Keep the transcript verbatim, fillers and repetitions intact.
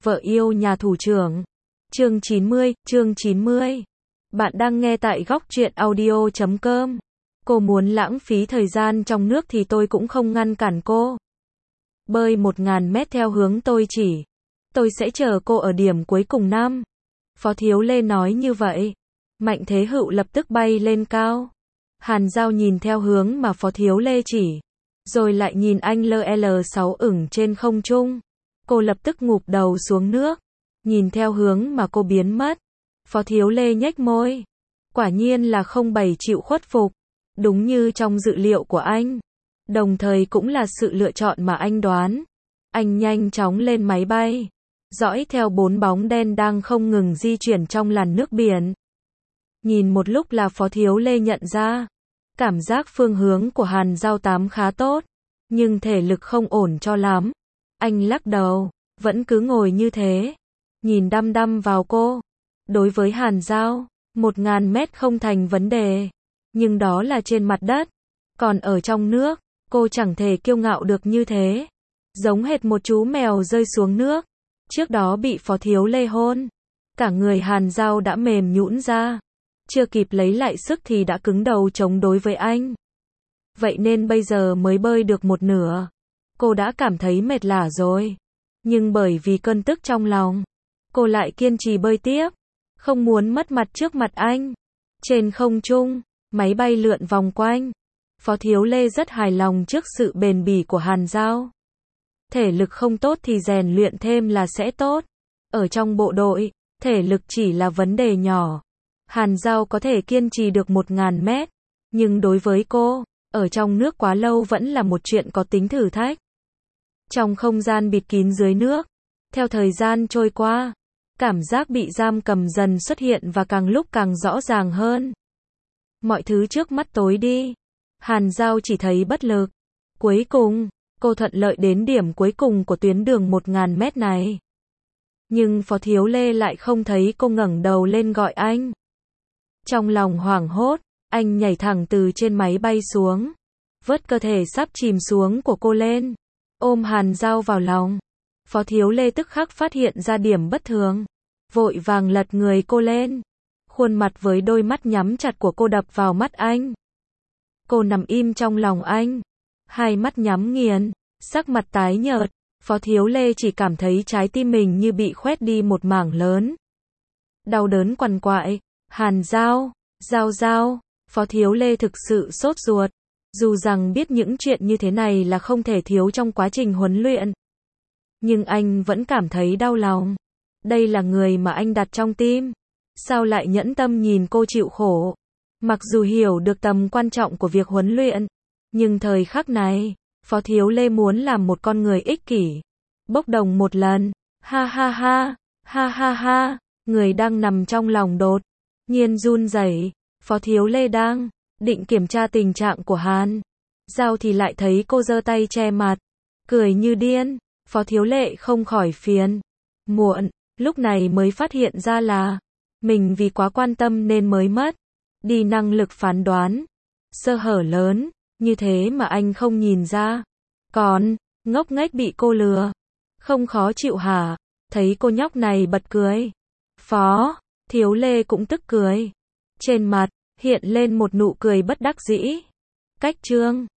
Vợ yêu nhà thủ trưởng. Chương chín mươi, chương chín mươi. Bạn đang nghe tại góc truyện audio chấm com. Cô muốn lãng phí thời gian trong nước thì tôi cũng không ngăn cản cô. Bơi một ngàn mét theo hướng tôi chỉ. Tôi sẽ chờ cô ở điểm cuối cùng năm. Phó Thiếu Lê nói như vậy. Mạnh Thế Hựu lập tức bay lên cao. Hàn Giao nhìn theo hướng mà Phó Thiếu Lê chỉ. Rồi lại nhìn anh L L sáu ửng trên không trung. Cô lập tức ngụp đầu xuống nước. Nhìn theo hướng mà cô biến mất. Phó Thiếu Lê nhếch môi. Quả nhiên là không bày chịu khuất phục. Đúng như trong dự liệu của anh. Đồng thời cũng là sự lựa chọn mà anh đoán. Anh nhanh chóng lên máy bay. Dõi theo bốn bóng đen đang không ngừng di chuyển trong làn nước biển. Nhìn một lúc là Phó Thiếu Lê nhận ra. Cảm giác phương hướng của Hàn Giao Tám khá tốt. Nhưng thể lực không ổn cho lắm. Anh lắc đầu. Vẫn cứ ngồi như thế. Nhìn đăm đăm vào cô. Đối với Hàn Giao, một ngàn mét không thành vấn đề. Nhưng đó là trên mặt đất. Còn ở trong nước, cô chẳng thể kiêu ngạo được như thế. Giống hệt một chú mèo rơi xuống nước. Trước đó bị Phó Thiếu Lê hôn. Cả người Hàn Giao đã mềm nhũn ra. Chưa kịp lấy lại sức thì đã cứng đầu chống đối với anh. Vậy nên bây giờ mới bơi được một nửa. Cô đã cảm thấy mệt lả rồi. Nhưng bởi vì cơn tức trong lòng, cô lại kiên trì bơi tiếp. Không muốn mất mặt trước mặt anh. Trên không trung, máy bay lượn vòng quanh. Phó Thiếu Lê rất hài lòng trước sự bền bỉ của Hàn Giao. Thể lực không tốt thì rèn luyện thêm là sẽ tốt. Ở trong bộ đội, thể lực chỉ là vấn đề nhỏ. Hàn Giao có thể kiên trì được một ngàn mét. Nhưng đối với cô, ở trong nước quá lâu vẫn là một chuyện có tính thử thách. Trong không gian bịt kín dưới nước, theo thời gian trôi qua, cảm giác bị giam cầm dần xuất hiện và càng lúc càng rõ ràng hơn. Mọi thứ trước mắt tối đi. Hàn Giao chỉ thấy bất lực. Cuối cùng, cô thuận lợi đến điểm cuối cùng của tuyến đường một ngàn mét này. Nhưng Phó Thiếu Lê lại không thấy cô ngẩng đầu lên gọi anh. Trong lòng hoảng hốt, anh nhảy thẳng từ trên máy bay xuống. Vớt cơ thể sắp chìm xuống của cô lên. Ôm Hàn Giao vào lòng. Phó Thiếu Lê tức khắc phát hiện ra điểm bất thường. Vội vàng lật người cô lên. Khuôn mặt với đôi mắt nhắm chặt của cô đập vào mắt anh. Cô nằm im trong lòng anh. Hai mắt nhắm nghiền. Sắc mặt tái nhợt. Phó Thiếu Lê chỉ cảm thấy trái tim mình như bị khoét đi một mảng lớn. Đau đớn quằn quại. Hàn Giao, Giao Giao. Phó Thiếu Lê thực sự sốt ruột. Dù rằng biết những chuyện như thế này là không thể thiếu trong quá trình huấn luyện. Nhưng anh vẫn cảm thấy đau lòng. Đây là người mà anh đặt trong tim. Sao lại nhẫn tâm nhìn cô chịu khổ. Mặc dù hiểu được tầm quan trọng của việc huấn luyện. Nhưng thời khắc này, Phó Thiếu Lê muốn làm một con người ích kỷ. Bốc đồng một lần. Ha ha ha, ha ha ha. Người đang nằm trong lòng đột nhiên run rẩy. Phó Thiếu Lê đang định kiểm tra tình trạng của Hàn Giao thì lại thấy cô giơ tay che mặt, cười như điên. Phó Thiếu Lê không khỏi phiền muộn, lúc này mới phát hiện ra là mình vì quá quan tâm nên mới mất đi năng lực phán đoán. Sơ hở lớn như thế mà anh không nhìn ra. Còn ngốc nghếch bị cô lừa. Không khó chịu hả? Thấy cô nhóc này bật cười. Phó Thiếu Lê cũng tức cười. Trên mặt hiện lên một nụ cười bất đắc dĩ. Cách chương